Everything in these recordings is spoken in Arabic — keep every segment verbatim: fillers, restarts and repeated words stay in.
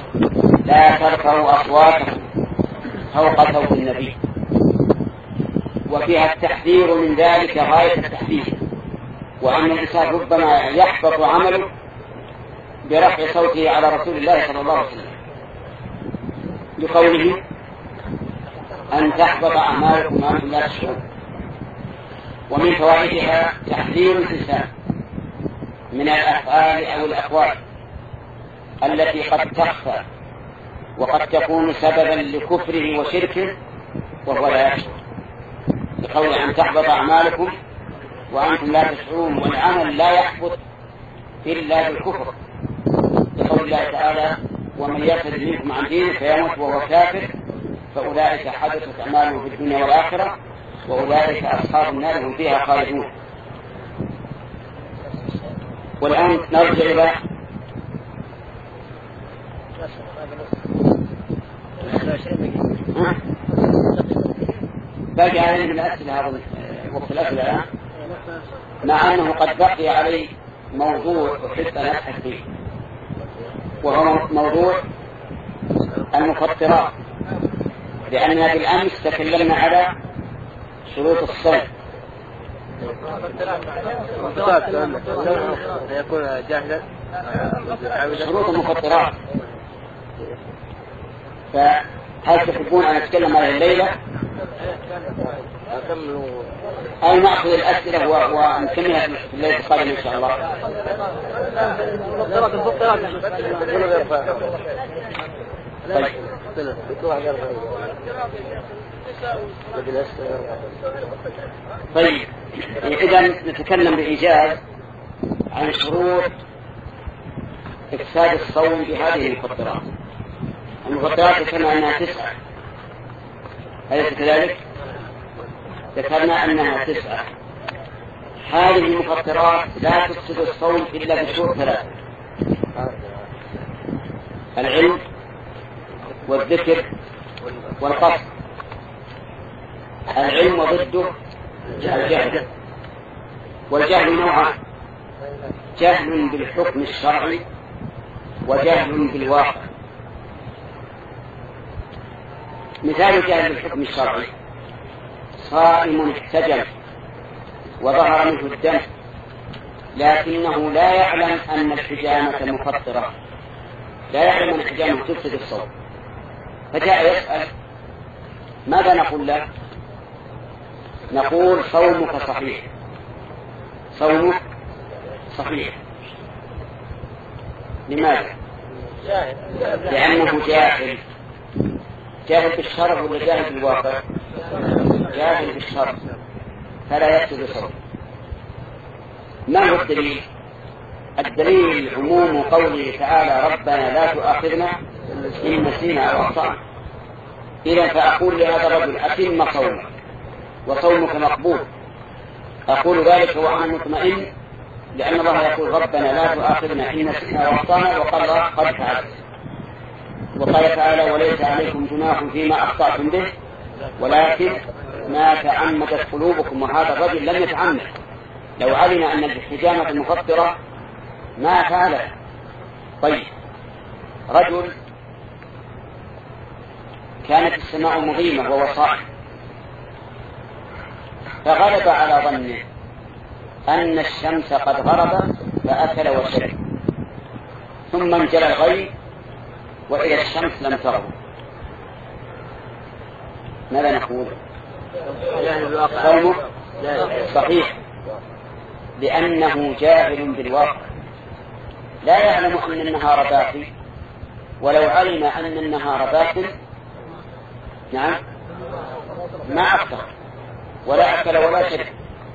لا ترفعوا أصواتكم فوق صوت النبي، وفيها التحذير من ذلك غاية التحذير، وأن الإنسان ربما يحبط عمله برفع صوته على رسول الله صلى الله عليه وسلم، بقوله أن تحبط أعمالكم وأنتم لا تشعرون. ومن فوائدها تحذير الإنسان من الأفعال أو الأقوال التي قد تخفى وقد تكون سببا لكفره وشركه وهو لا يشعر، بقول أن تحبط أعمالكم وأنتم لا تشعرون، والعمل لا يحبط إلا بالكفر، بقول الله تعالى ومن يرتد منكم عن دينه فيموت وهو كافر فأولئك حدثت أعمالهم في الدنيا والآخرة وأولئك أصحاب النار هم فيها خالدون. والآن نرجع إلى باقي عليه من الأسئلة هذا وقت الأسئلة الآن، مع أنه قد بقي عليه موضوع أحب أن أبحث فيه، وهو موضوع المفطرات، لأننا بالأمس تكلمنا على شروط الصوم. يكون جاهلا شروط المفطرات، فهل تحبون أن نتكلم على الليلة أو نأخذ الأسئلة ونكملها في الليلة القادمة إن شاء الله؟ طيب إذا نتكلم بإيجاز عن شروط إفساد الصوم بهذه المفطرات. المفطرات ذكرنا أنها تسعة، أليس كذلك؟ ذكرنا أنها تسعة. هذه المفطرات لا تفسد الصوم إلا بشروط ثلاثة: العلم والذكر والقصد. العلم وضده الجهل، والجهل نوعان: جهل بالحكم الشرعي وجهل بالواقع. مثال جهل بالحكم الشرعي: صائم احتجم وظهر منه الدم لكنه لا يعلم أن الحجامة مفطرة، لا يعلم أن الحجامة تفسد الصوم، فجاء يسأل ماذا نقول له؟ نقول صومك صحيح، صومك صحيح. لماذا؟ لأنه جاهل. جاهل بالشرع ولا جاهل بالواقع؟ جاهل بالشرع، فلا يفسد صوم. ما هو الدليل؟ الدليل عموم قوله تعالى ربنا لا تؤاخذنا إن نسينا أو أخطأنا. إذا فأقول لهذا الرجل أتم صومك وصومك مقبول، أقول ذلك وأنا مطمئن، لأن الله يقول ربنا لا تؤاخذنا إن نسينا أو أخطأنا، وقال الله قد فعلت. وقال تعالى وليس عليكم جناح فيما أخطأتم به ولكن ما تعمدت قلوبكم. وهذا الرجل لم يتعمد، لو علم أن الحجامة المفطرة ما فعله. طيب، رجل كانت السماء مظلمة وهو صائم، فغلب على ظنه أن الشمس قد غربت فأكل وشرب، ثم انجلى الغيب وإلى الشمس لم تغرب. ماذا نقول؟ صومه صحيح، لأنه جاهل بالواقع، لا يعلم أن النهار باقي، ولو علم أن النهار باق نعم ما أفطر ولا أكل ولا شرب.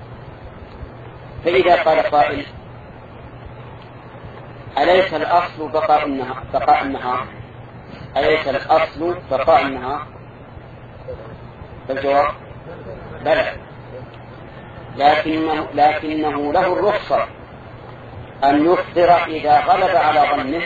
فإذا قال قائل أليس الأصل بقاء النهار, بقاء النهار؟ أليس الأصل بقاء النهار؟ فالجواب بلى، لكنه, لكنه له الرخصة أن يفطر إذا غلب على ظنه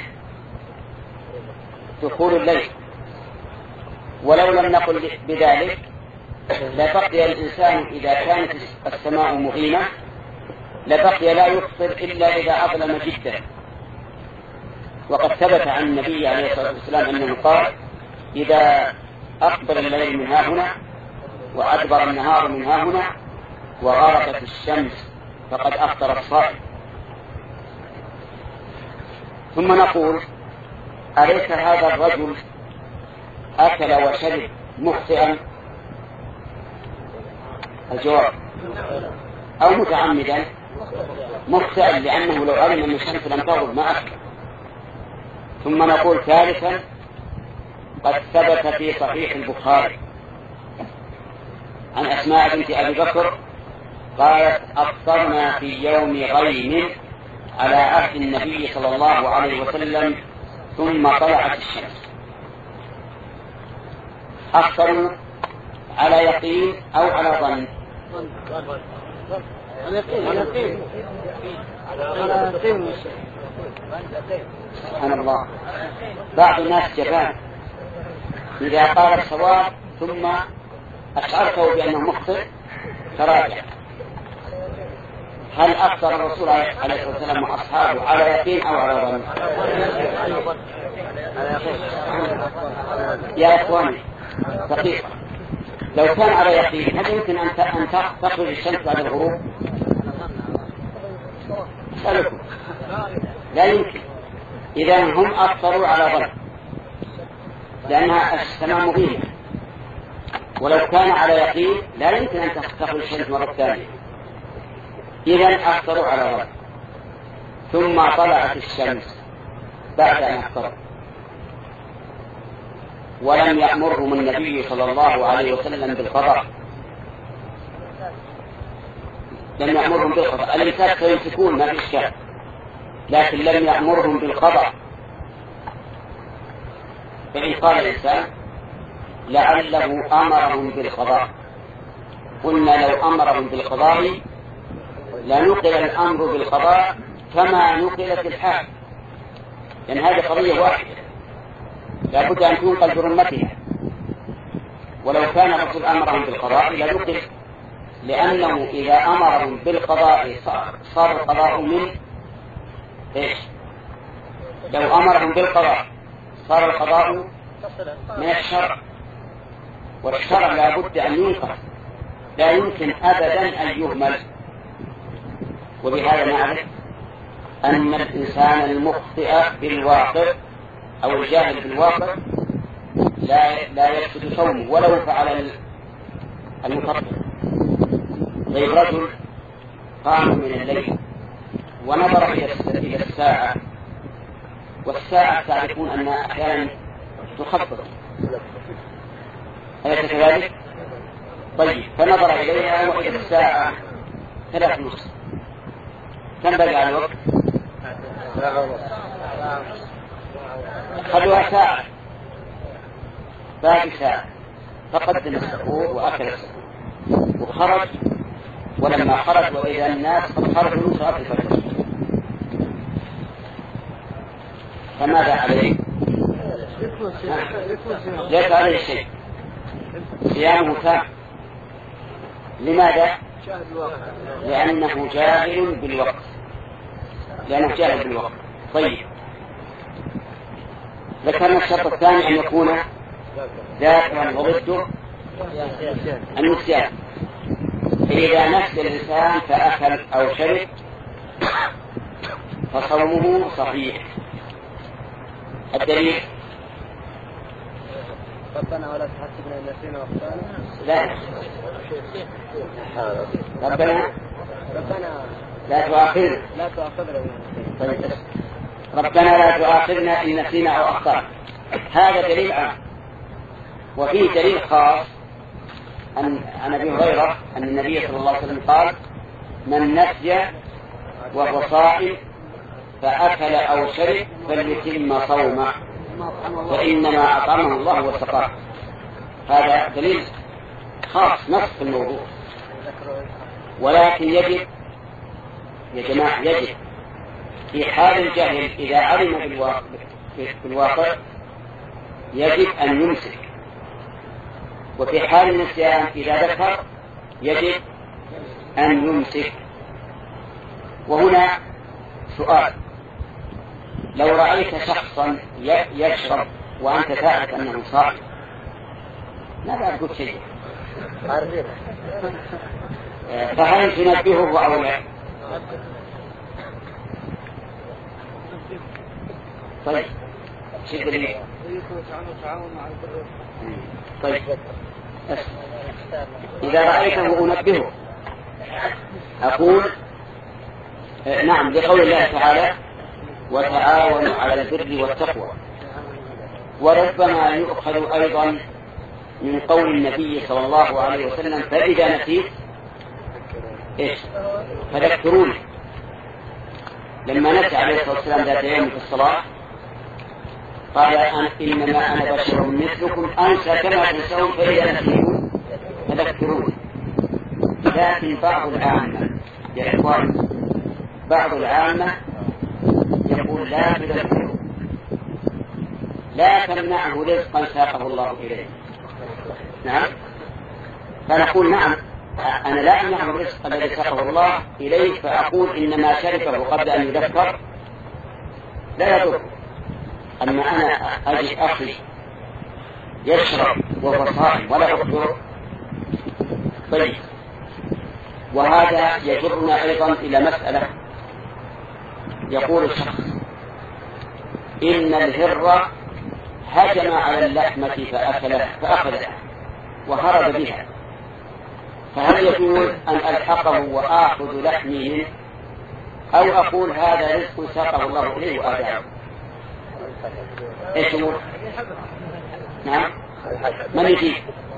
دخول الليل. ولو لم نقل بذلك لبقي الإنسان إذا كانت السماء مغيمة لبقي لا يفطر إلا إذا أظلم جدا، وقد ثبت عن النبي عليه الصلاة والسلام أنه قال: إذا أقبل الليل من ها هنا وأدبر النهار من ها هنا وغربت الشمس فقد أفطر الصائم. ثم نقول: أليس هذا الرجل أكل وشرب مخطئا؟ الجواب: أو متعمدا. مخطئا لأنه لو علم أن الشمس لم تغرب ما أكل. ثم نقول ثالثا: قد ثبت في صحيح البخاري عن أسماء بنت أبي بكر قالت: أفطرنا في يوم غيم على عهد النبي صلى الله عليه وسلم ثم طلعت الشمس. أفطروا على يقين أو على ظن؟ سبحان الله، بعض الناس جبان إذا قال الصواب ثم أشعرته بأنه مخطئ تراجع. هل أفطر الرسول عليه الصلاة والسلام وأصحابه على يقين أو على ظن؟ يا إخواني دقيقة، لو كان على يقين هل يمكن أن تخرج الشمس بعد الغروب؟ أسألكم، لا يمكن. إذا هم أفطروا على ظن لأنها السماء مبينة، ولو كان على يقين لا يمكن أن تخرج الشمس مرة ثانية. إذا أفطروا على ظن. ثم طلعت الشمس بعد أن أفطروا، ولم يأمرهم النبي صلى الله عليه وسلم بالقضاء. لم يأمرهم بالقضاء. الإنسان سيمسكون ما في إشكال، لكن لم يأمرهم بالقضاء. فإن قال الإنسان لعله أمرهم بالقضاء، قلنا لو أمرهم بالقضاء لنقل الأمر بالقضاء كما نقلت الحال، لأن هذه قضية واحدة لا بد أن تنقل برمتها. ولو كان الرسول أمرهم بالقضاء لنقل، لأنه إذا أمرهم بالقضاء صار القضاء من إيش؟ لو أمرهم بالقضاء صار القضاء من الشرع، والشرع لا بد أن ينقل، لا يمكن أبدا أن يهمل. وبهذا نعرف أن الإنسان المخطئ بالواقع أو الجاهل بالواقع لا لا يفسد صومه ولو فعل المفطر. طيب، رجل قام من الليل ونظر إلى الساعة، والساعة تعرفون أنها أحيانا تخطط، أليس كذلك؟ طيب، فنظر إليها وإلى الساعة ثلاث نصف، كم بقى على الوقت؟ خلوها ساعة، باقي ساعة، فقدم السحور وأكل السحور وخرج. ولما خرج وإذا الناس قد خرجوا من صلاة الفجر، فماذا عليه؟ ليس عليه شيء، صيامه تام. لماذا؟ لأنه جاهل بالوقت، لأنه جاهل بالوقت. طيب، ذكرنا الشرط الثاني أن يكون ذاكرا وضده النسيان. فإذا نسي الإنسان فأكل أو شرب فصومه صحيح. الدليل: ربنا ولا تحسبنا إن نسينا وأخطأنا. لا، ربنا ربنا لا تؤاخذنا لا تؤاخذنا طيب، ربنا لا تؤاخذنا إن نسينا أو أخطأنا. هذا دليل عام. وفيه دليل خاص عن أبي هريرة أن النبي صلى الله عليه وسلم قال: من نسي وهو صائم فأكل أو شرب فليتم صومه فإنما أطعمه الله وسقاه. هذا دليل خاص نص في الموضوع. ولكن يجب يا جماعة يجب في حال الجاهل إذا علم في الواقع يجب أن يمسك، وفي حال النسيان إذا ذكر يجب أن يمسك. وهنا سؤال: لو رأيت شخصا يشرب وأنت تعرف أنه صائم ما بعد قلت شيء، فهل تنبهه أو لا؟ طيب شكرا. طيب إذا رأيته أنبهه أقول نعم لقول الله تعالى وتعاونوا على البر والتقوى. وربما يؤخذ أيضا من قول النبي صلى الله عليه وسلم فإذا نسيت إيش فذكروني، لما نسي عليه الصلاة والسلام ذات يوم في الصلاة قال إنما أنا بشر مثلكم أنسى كما تنسون فإذا نسيتم فذكروني. لكن بعض العامة يا إخوان بعض العامة يقول لا تذكروا لا تمنعه رزقا ساقه الله إليه. نعم فنقول نعم أنا لا أمنعه الرزق الذي ساقه الله إليه، فأقول إنما شركه قبل أن يذكر لا يضر. أما أنا أجد أخي يشرب وهو صائم ولا أخبره طيب. وهذا يجرنا أيضا إلى مسألة يقول الشخص إن الهر هجم على اللحمة فأكله فأخذها وهرب بها، فهل يجوز أن ألحقه وآخذ لحمي منه أو أقول هذا رزق ساقه الله إليه وآداه؟ إيش تقول؟ نعم من يجيب؟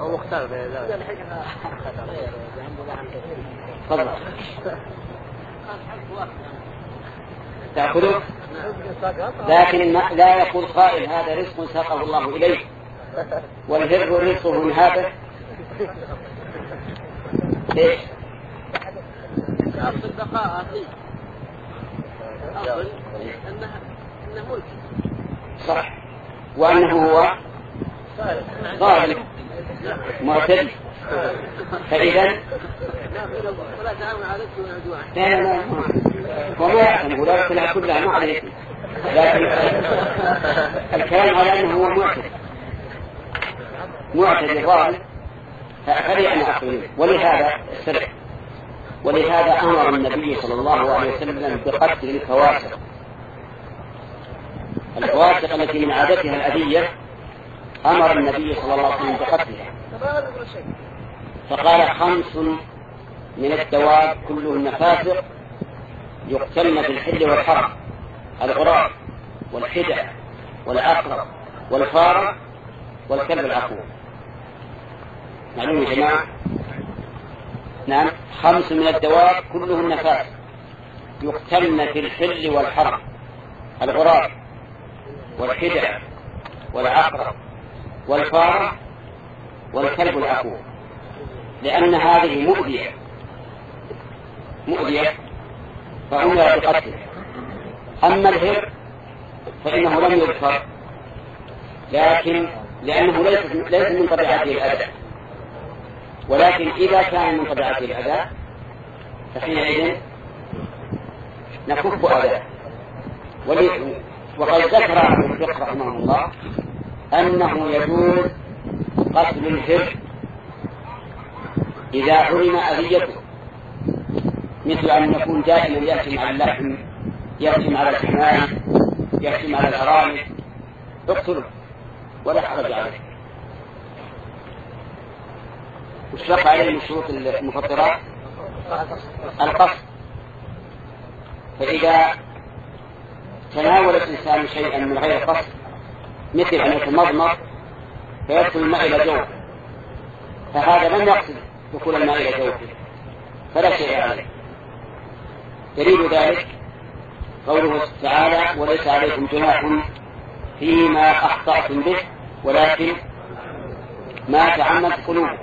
تفضل تأخذه، لكن لا يقول قائل هذا رزق ساقه الله إليه والهر رزقه من هذا. ليش؟ أصل بقاء أخي أصل أنه ملك صح، وأنه هو ظالم معتدي، فإذا ولا تعاون على الإثم والعدوان. لا لا وما يعلم ولا يطلع كلها ما عليه، لكن الكلام على أنه هو معتدي معتدي ظالم فليعنى أخيه. ولهذا السبب ولهذا أمر النبي صلى الله عليه وسلم بقتل الفواسق الفواسق التي من عادتها الأذية، أمر النبي صلى الله عليه وسلم بقتلها فقال خمس من الدواب كلهن فاسق يقتلن في الحل والحرم: الغراب والحدى والعقرب والفار والكلب العقور. معلوم يا جماعة؟ نعم خمس من الدواب كلهن فاسق يقتلن في الحل والحرم: الغراب والحدى والعقرب والفار والكلب العقور، لأن هذه مؤذية مؤذية فأمر بقتله. أما الهر فإنه لم يذكر، لكن لأنه ليس ليس من طبيعته الأذى، ولكن إذا كان من طبيعته الأذى فحينئذ نكف أذاه. وقد ذكر ابن الفقه رحمه الله أنه يجوز قتل الهر إذا علم أذيته، مثل أن يكون دائما يهجم على اللحم، يهجم على الحمام، يهجم على الأرانب، اقتله ولا حرج عليه. واشترط عليه من شروط المفطرات القصد. فإذا تناول الإنسان شيئا من غير قصد مثل أن يتمضمض فيدخل الماء إلى جوفه، فهذا لم يقصد دخول الماء إلى جوفه فلا شيء عليه. دليل ذلك قوله تعالى: وليس عليكم جناح فيما أخطأتم به ولكن ما تعمدت قلوبكم.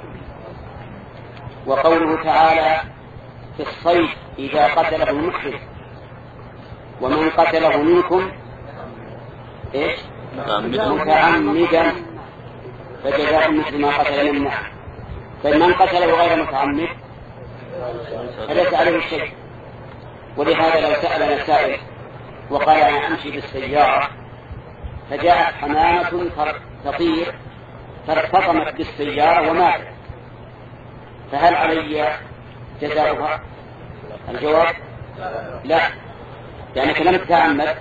وقوله تعالى في الصيد: إذا قتله المحرم ومن قتله منكم إيش؟ متعمدا فجزاء مثل ما قتل منه. فمن قتله غير متعمد فليس عليه شيء. ولهذا لو سألنا سائل وقال أنا أمشي بالسيارة فجاءت حمامة تطير فارتطمت بالسيارة وماتت، فهل علي جزاؤها؟ الجواب لا، لأنك لم تتعمد.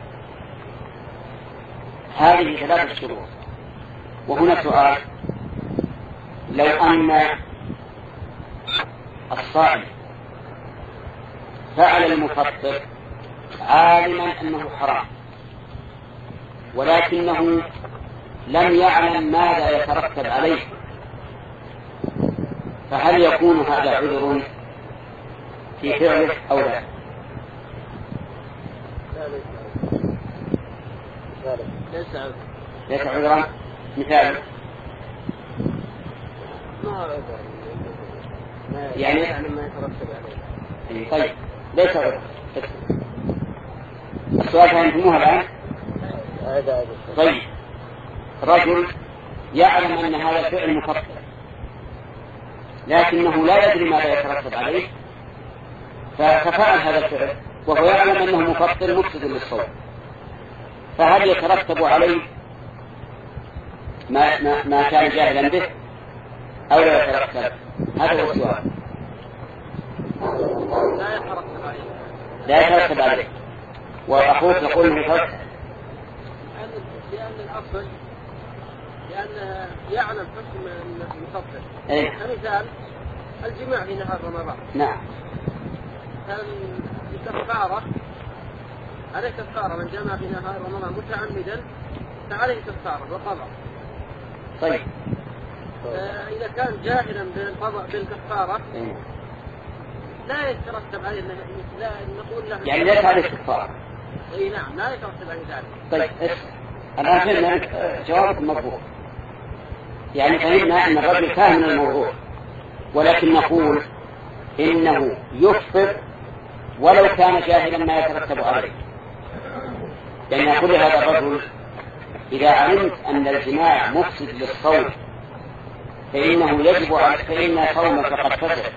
هذه ثلاثة شروط. وهنا سؤال: لو أن الصائم فعل المفطر عالما أنه حرام ولكنه لم يعلم ماذا يترتب عليه، فهل يكون هذا عذر في فعله أو لا؟ ليس عذرا. مثال يعني ما يترتب عليه. طيب ليس عذرا. السؤال فهمتموها الآن؟ طيب رجل يعلم أن هذا الفعل مفطر لكنه لا يدري ماذا يترتب عليه ففعل هذا الفعل وهو يعلم أنه مفطر مفسد للصوم، فهل يترتب عليه ما, ما, ما كان جاهلا به أو لا يترتب؟ هذا هو السؤال. لا يترتب عليه. لا يترتب عليه. وأخوك يقول أنه يترتب لأن الأصل لأنه يعلم حكم المفطر. إيه؟ كمثال الجماع في نهار رمضان. نعم. الكفارة عليه كفارة من جمع في نهار رمضان متعمدا فعليه كفارة وقضاء. طيب. إذا كان جاهلا بالقضاء بالكفارة إيه؟ لا يترتب عليه لا نقول له يعني ليس عليه كفارة. اي نعم لا يترتب عليه ذلك. طيب الآن فهمنا جواب الموضوع، يعني فهمنا أن الرجل فاهم الموضوع ولكن نقول إنه يفطر ولو كان جاهلا ما يترتب عليه. يعني يقول هذا الرجل إذا علمت أن الجماع مفسد للصوم فإنه يجب على فإن صومك قد فسد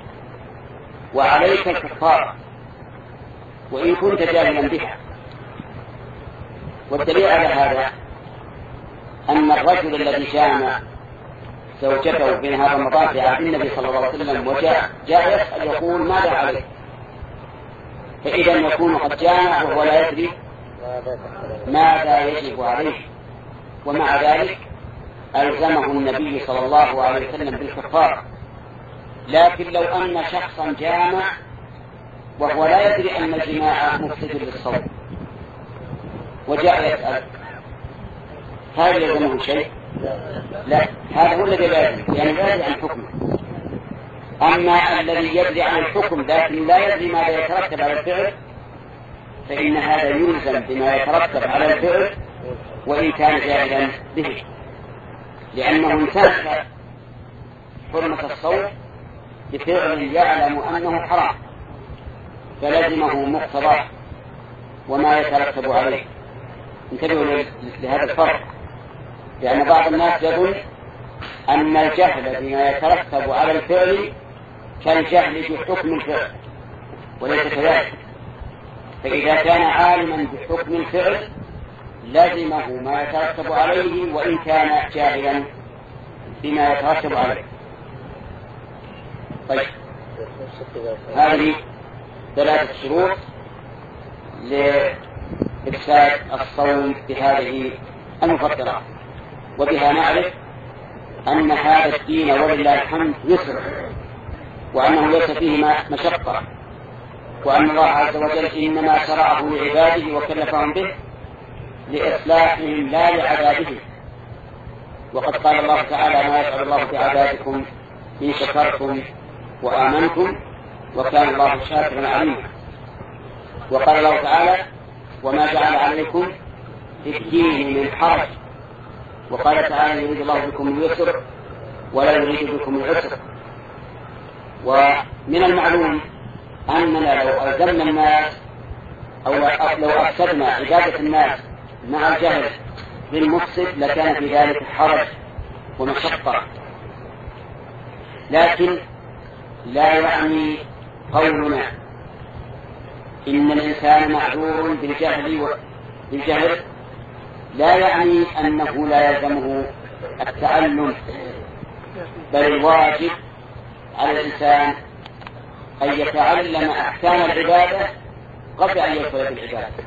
وعليك الكفارة وإن كنت جاهلا بها. والدليل على هذا أن الرجل الذي جامع زوجته في نهار رمضان في عهد النبي صلى الله عليه وسلم وجاء جاء يسأل يقول ماذا عليه، فإذا يكون قد جامع وهو لا يدري ماذا يجب عليه، ومع ذلك ألزمه النبي صلى الله عليه وسلم بالكفارة. لكن لو أن شخصا جامع وهو لا يدري أن الجماع مفسد للصوم وجاء يسأل هل يلزمه شيء؟ لا، هذا هو الذي لا يدري، يعني لا يدري عن حكمه. أما الذي يدري عن الحكم لكن لا يدري ماذا يترتب على الفعل فإن هذا يلزم بما يترتب على الفعل وإن كان جاهلا به، لأنه انتهك حرمة الصوم بفعل يعلم أنه حرام فلزمه مقتضاه وما يترتب عليه. انتبهوا لهذا الفرق، لأن بعض الناس يظن أن الجهل بما يترتب على الفعل كالجهل بحكم الفعل وليس كذلك. فإذا كان عالما بحكم الفعل لزمه ما يترتب عليه وإن كان جاهلا بما يترتب عليه. طيب هذه ثلاثة شروط لإفساد الصوم بهذه المفطرات، وبها نعرف أن هذا الدين ولله الحمد يسر وأنه ليس فيه مشقة، وأن الله عز وجل إنما شرعه لعباده وكلفهم به لإصلاحهم لا لعذابهم. وقد قال الله تعالى ما يفعل الله بعذابكم إن شكرتم وآمنتم وكان الله شاكرا عليما. وقال الله تعالى وما جعل عليكم في الدين من حرج. وقال تعالى يريد الله بكم اليسر ولا يريد بكم العسر. ومن المعلوم أننا لو ألزمنا الناس أو لو أفسدنا عبادة الناس مع الجهل بالمفسد لكان في ذلك حرج ومشقة، لكن لا يعني قولنا إن الإنسان معذور بالجهل و... بالجهل لا يعني أنه لا يلزمه التعلم، بل الواجب على الإنسان أن يتعلم أحكام العبادة قبل أن يدخل بالعبادة،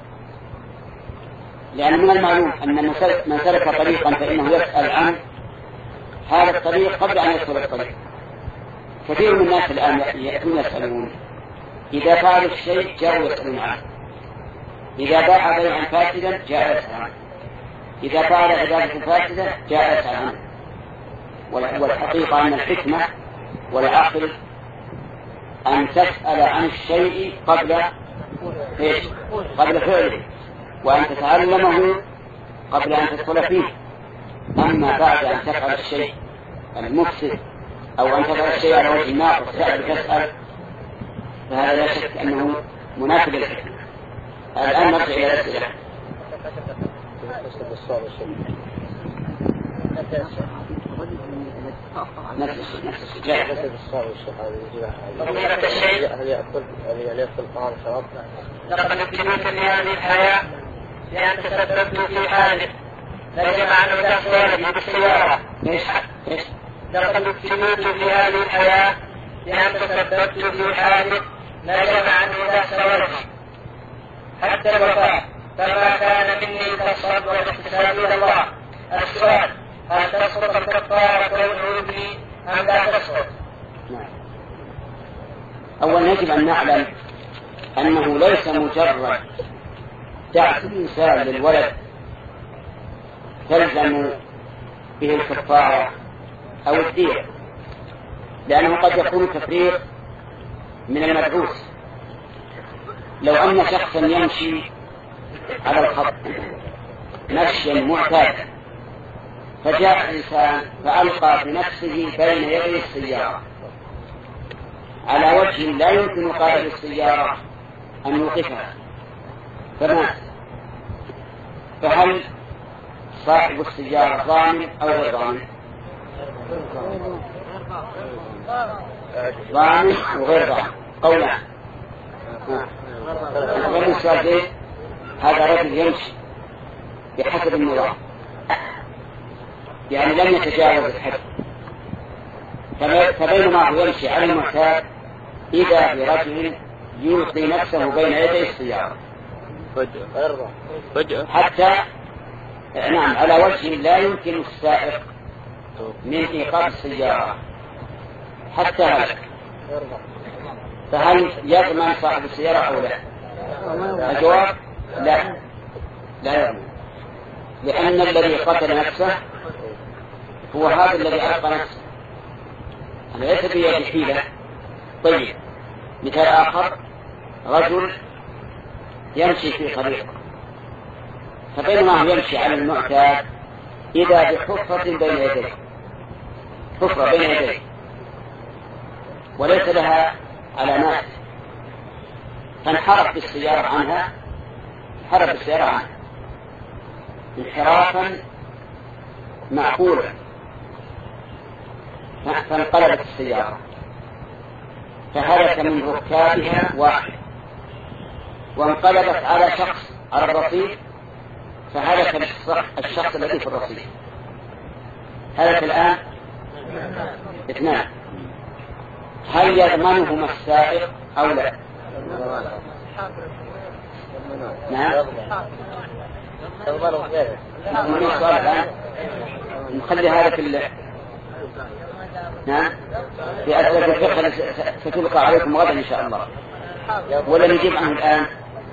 لأن من المعلوم أن من سلك طريقا فإنه يسأل عنه هذا الطريق قبل أن يدخل الطريق. كثير من الناس الآن يأتون يسألون، إذا فعل الشيء جاءوا يسألون عنه، إذا باع بيعا فاسدا جاء يسأل عنه، إذا فعل عبادة فاسدة جاء يسأل عنه. والحقيقة أن الحكمة والعقل أن تسأل عن الشيء قبل إيش؟ قبل فعله، وأن تتعلمه قبل أن تدخل فيه. أما بعد أن تفعل الشيء المفسد أو أن تفعل الشيء على وجه ناقص تسأل، فهذا لا شك أنه مناسب للحكمة. الآن نرجع إلى الأسئلة. نفس الشيء نفس الشيء جاء هل يأكل هل يأكل طعام شراب؟ لقد ابتليت في هذه الحياة لأن تسببت في حادث نجم عنه دخل ولدي بالسيارة. ايش ايش؟ لقد ابتليت في هذه الحياة لأن تسببت في حادث نجم عنه دخل ولدي حتى الوفاة، فما كان مني كالصبر والاحتساب إلى الله. السؤال: هل تسقط الكفارة والعود أم لا تسقط؟ أولا يجب أن نعلم أنه ليس مجرد دعس الإنسان للولد تلزم به الكفارة أو الدية، لأنه قد يكون تفريط من المدعوس. لو أن شخصا يمشي على الخط مشيا معتادا فجاء إنسان فألقى بنفسه بين يدي السيارة على وجه لا يمكن قائد السيارة أن يوقفها فمات، فهل صاحب السيارة ضامن أو غير ضامن؟ ضامن وغير ضامن قولان. غير السؤال: هذا رجل يمشي بحسب النظام، يعني لم يتجاوز الحد، فبينما هو يمشي على المعتاد إذا برجل يلقي نفسه بين يدي السيارة فجأة حتى نعم على وجه لا يمكن السائق من إيقاف السيارة حتى هلك، فهل يضمن صاحب السيارة أو لا؟ الجواب: لا لا يضمن، لأن الذي قتل نفسه هو هذا الذي ألقى نفسه، ليس بيد حيلة. طيب، مثال آخر: رجل يمشي في طريق فبينما هو يمشي على المعتاد إذا بحفرة بين يديه، حفرة بين يديه وليس لها علامات، فانحرف بالسيارة عنها انحرف بالسيارة عنها انحرافا معقولا، فانقلبت السيارة فهلك من ركابها واحد، وانقلبت على شخص على الرصيف فهلك الشخص الذي في الرصيف. هلك الآن اثنان، هل يضمنهما السائق أو لا؟ نعم. نخلي هذا في ال... نعم في أسئلة الفقه ستلقى عليكم غدا إن شاء الله، ولا نجيب عنه الآن؟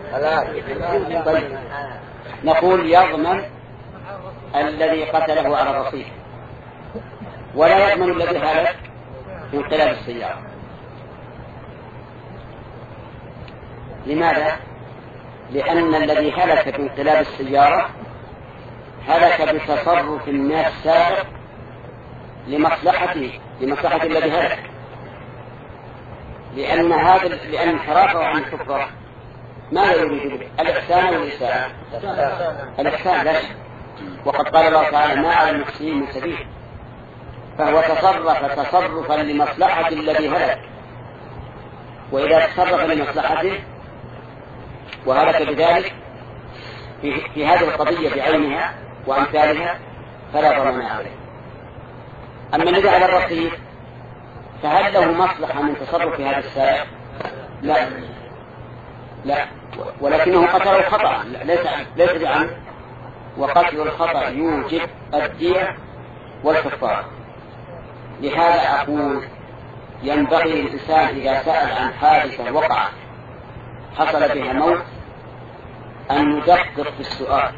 طيب. نقول يضمن الذي قتله على الرصيف ولا يضمن الذي هلك في انقلاب السيارة. لماذا؟ لأن الذي هلك في انقلاب السيارة هلك بتصرف من السائق لمصلحته لمصلحة الذي هلك، لأن هذا لأن انحرافه عن الكفر ماذا يريد به؟ الإحسان والإساءة؟ الإحسان لا شك، وقد قال الله تعالى: ما على المحسنين من سبيل، فهو تصرف تصرفا لمصلحة الذي هلك، وإذا تصرف لمصلحته وهلك بذلك في, في هذه القضية بعينها وأمثالها فلا ضمان عليه. أما الذي على الرصيف فهل له مصلحة من تصرف في هذا السائق؟ لا لا ولكنه قتل خطأ ليس ليس بعمد، وقتل الخطأ يوجب الدية والكفارة. لهذا أقول ينبغي للإنسان إذا سأل عن حادثة وقعت حصل بها موت أن يدقق في السؤال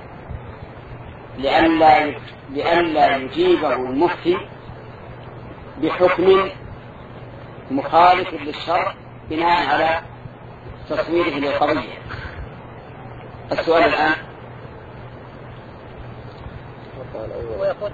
لئلا لئلا يجيبه المفتي بحكم مخالف للشرع بناء على تصويره للقضية. السؤال الآن ويقول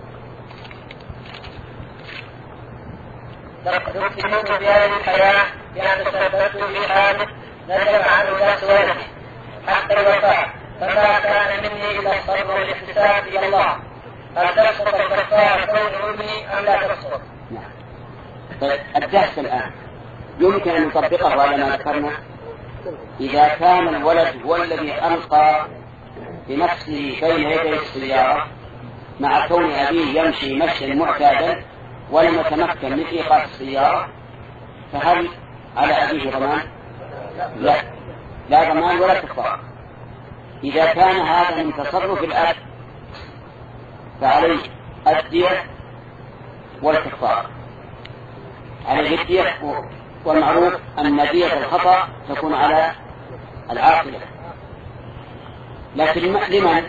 ذكرت في هذه الحياة بأن تسببت في حادث نزل عنه ذات ولده حتى الوفاة فما كان مني إلا الصبر والاحتساب إلى الله، هل تسقط الكفارة كون أمي أم لا تسقط؟ طيب الدهس الآن يمكن أن نطبقه على ما ذكرنا. إذا كان الولد هو الذي ألقى بنفسه بين يدي السيارة مع كون أبيه يمشي مشيا معتادا ولم يتمكن من إيقاف السيارة فهل على أبيه ضمان؟ لا لا ضمان ولا كفارة. إذا كان هذا من تصرف الأب فعليه الدية والكفارة، عليه الدية، والمعروف أن دية الخطأ تكون على العاقلة. لكن لمن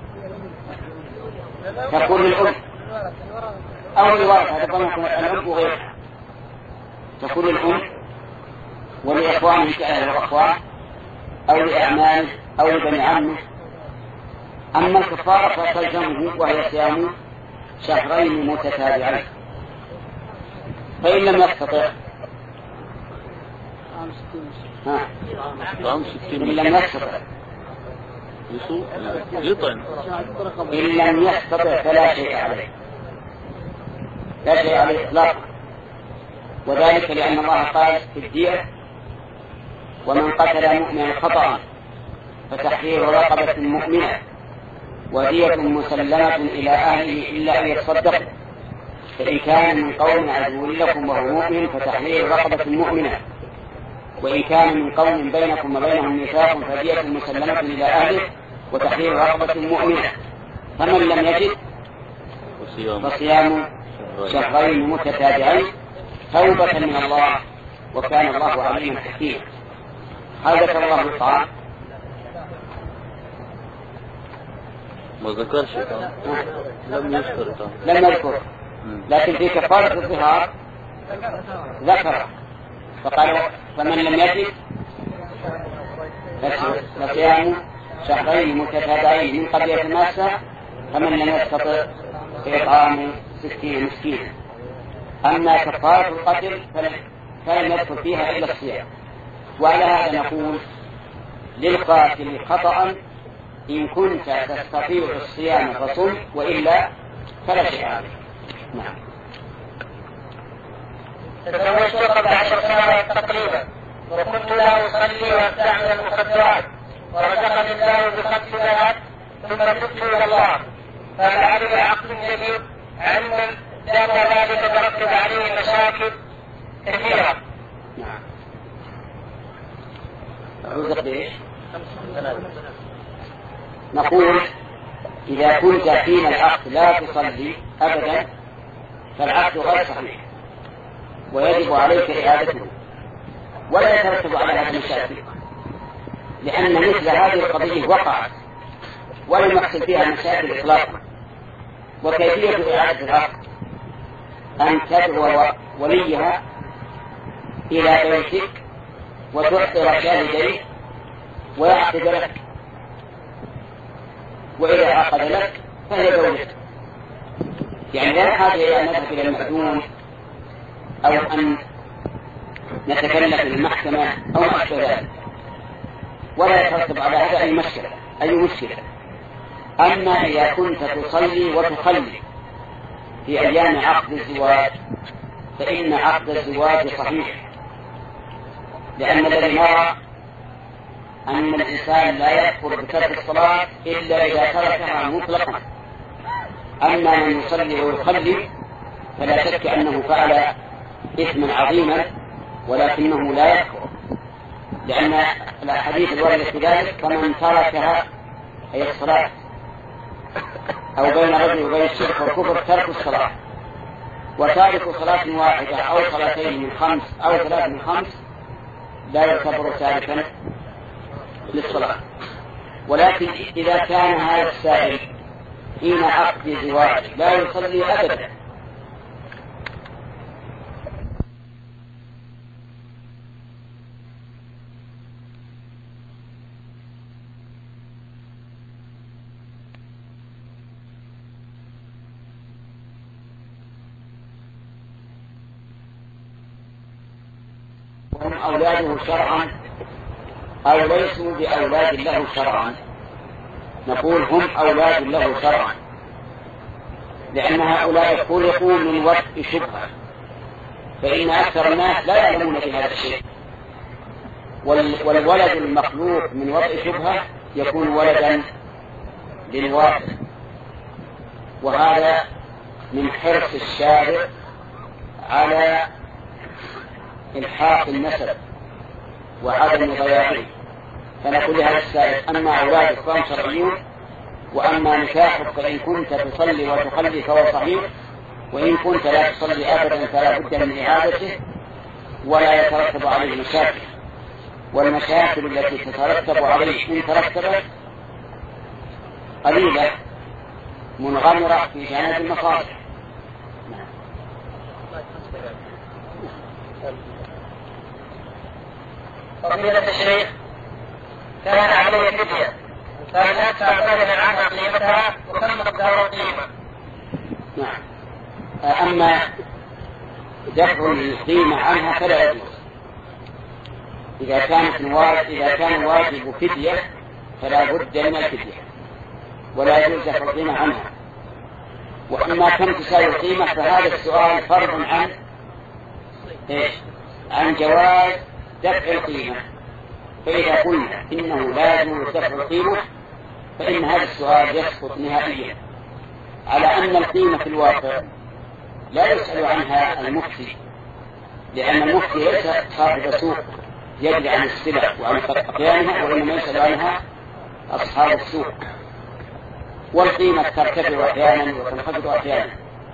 تكون للأم أو للورثة؟ هذا ضمان الأم وغيرها تكون للأم ولإخوانه كأهل الأخوان أو لأعمامه أو لبني عمه. أما الكفارة فتلزمه وهي صيام شهرين متتابعين، فإن لم يستطع إن لم يستطع إن لم يستطع فلا شيء عليه، لا شيء عليه إطلاقا، وذلك لأن الله قال في الدية ومن قتل مؤمنا خطأ فتحرير رقبة مؤمنة ودية مسلمة إلى أهله إلا أن يتصدقوا، فإن كان من قوم عدو لكم وهو مؤمن فتحرير رقبة مؤمنة، وإن كان من قوم بينكم وبينهم ميثاق فدية مسلمة إلى أهله وتحرير رقبة مؤمنة. فمن لم يجد فصيام شهرين متتابعين توبة من الله وكان الله عليما حكيما. هذا الله الطعام ما ذكرش لم يذكر لم يذكر لكن في كفارة الظهار ذكر فقال فمن لم يجد فصيام شهرين متتابعين من قبل يتماسى، فمن لم يستطع فإطعام ستين مسكينا. أما كفارة القتل فلم يدخل فيها إلا الصيام. وعلى هذا نقول للقاتل خطأ إن كنت تستطيع الصيام فصم وإلا فلا شيء عليك. نعم. تزوجت قبل عشر سنوات تقريبا وكنت لا أصلي وأستعمل المخدرات ورزقني الله بخمس بنات ثم تبت إلى الله، فهل علي عقد جديد علما لأن ذلك ترتب عليه مشاكل كثيرة؟ نعم. أعوذ بإيش؟ نقول إذا كنت حين العقد لا تصلي أبدا فالعقد غير صحيح ويجب عليك إعادته ولا يترتب على هذا المشاكل، لأن مثل هذه القضية وقعت ولم يحصل فيها مشاكل إطلاقا. وكيفية إعادة العقد أن تدعو وليها إلى بيتك وتحضر شاهديه ويعقد لك، وإذا عقد لك فهي زوجتك. يعني لا حاجة إلى أن نذهب إلى المأذون أو أن نتكلم في المحكمة أو ما أشبه ذلك، ولا يترتب على هذا أي مشكلة أي مشكلة. أما إذا كنت تصلي وتخلي في أيام عقد الزواج فإن عقد الزواج صحيح، لأن الذي نرى أن الإنسان لا يكفر بترك الصلاة إلا إذا تركها مطلقا. أما من يصلي ويخلي فلا شك أنه فعل إثما عظيما ولكنه لا يكفر، لأن الأحاديث الواردة في ذلك فمن تركها أي الصلاة أو بين الرجل وبين الشرك والكفر ترك الصلاة، وتارك صلاة واحدة أو صلاتين من خمس أو ثلاث من خمس لا يعتبر تاركا للصلاة. ولكن إذا كان هذا السائل حين عقد الزواج لا يصلي أبدا وهم أولاده شرعا أو ليسوا بأولاد له شرعا، نقول هم أولاد له شرعا، لأن هؤلاء خلقوا من وطء شبهة، فإن أكثر الناس لا يعلمون بهذا الشيء، والولد المخلوق من وطء شبهة يكون ولدا للواطئ، وهذا من حرص الشارع على إلحاق النسب وعدم ضياعه. فنقول لهذا السائل أما أولادك فهم شرعيون، وأما نكاحك فإن كنت تصلي وتخلي فهو صحيح، وإن كنت لا تصلي أبدا فلا بد من إعادته ولا يترتب عليه مشاكل، والمشاكل التي تترتب عليه إن ترتبت قليلة منغمرة في جانب المصالح. فضيلة الشيخ، كان علي فدية فهل أدفع بدلا عنها قيمتها وكم مقدار القيمة؟ نعم. أما دفع القيمة عنها فلا يجوز. إذا كانت الواجب إذا كان الواجب فدية فلا بد من الفدية ولا يجوز دفع القيمة عنها. وأما كم تساوي القيمة فهذا السؤال فرض عن إيش؟ عن جواز دفع القيمة. فإذا قلنا إنه لا يجوز دفع القيمة فإن هذا السؤال يسقط نهائيا، على أن القيمة في الواقع لا يسأل عنها المفتي، لأن المفتي ليس صاحب سوق يدري عن السلع وعن أقيامها، وإنما يسأل عنها أصحاب السوق، والقيمة ترتفع أحيانا وتنخفض أحيانا.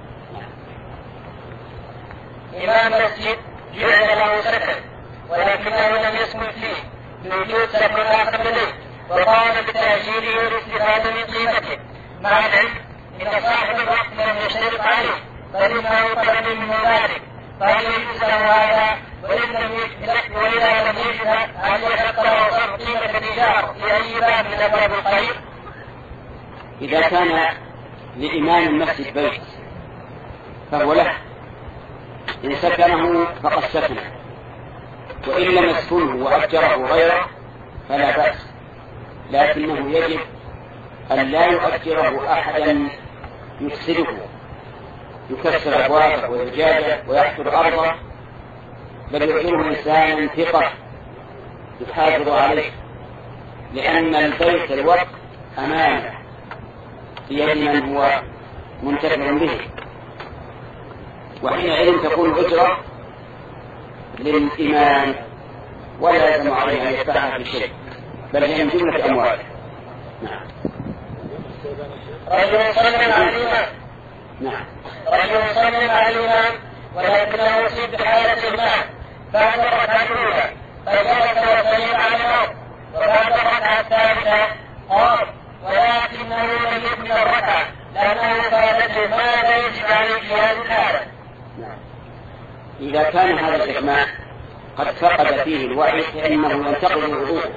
إمام مسجد جعل له سكن ولكنه لم يسكن فيه بوجود سكن آخر منه، وقام بتأجيله والاستفادة من قيمته، مع العلم إن صاحب الوقت لم يشترط عليه فإنه يطلب منه ذلك، فهل يجوز له هذا؟ وإذا لم يجد هل يحق له صرف قيمة الإيجار في أي باب من أبواب الخير؟ إذا كان لإمام المسجد بيت فهو له، إن سكنه فقد سكنه، وإن لم يسكنه وأجره غيره فلا بأس، لكنه يجب أن لا يؤجره أحدا يفسده، يكسر أبوابه وزجاجه ويحفر أرضه، بل يؤجره إنسان ثقة يحافظ عليه، لأن البيت الوقت أمانة في يد من هو منتفع به، وحينئذ تكون الأجرة للإمام ولا يلزم عليه أن يدفعها في شيء، بل هي من جملة أمواله. نعم. رجل صلى على الإمام نعم. رجل صلى على الإمام ولكنه يصيب بحالة الماء بعد الركعة الأولى فجلس وسلم على الأرض، وبعد الركعة الثالثة قام ولكنه لم يكمل الركعة لأنه فاتته ما لا يجب عليه في هذه الحالة. إذا كان هذا الإغماء قد فقد فيه الوعي فإنه ينتقض وضوءه،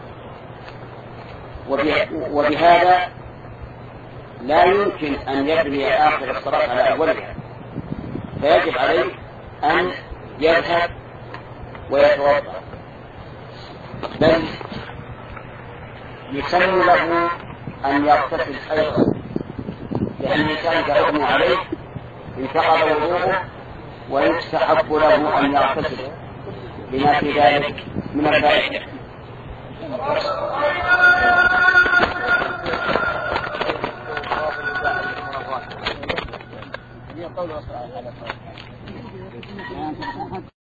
وبهذا لا يمكن أن يبني آخر الصلاة على أولها، فيجب عليه أن يذهب ويتوضأ، بل يسن له أن يغتسل أيضا، لأن الإنسان إذا أغمي عليه انتقض وضوءه، ويستحب له أن يغتسل بما في ذلك من الفائدة. قول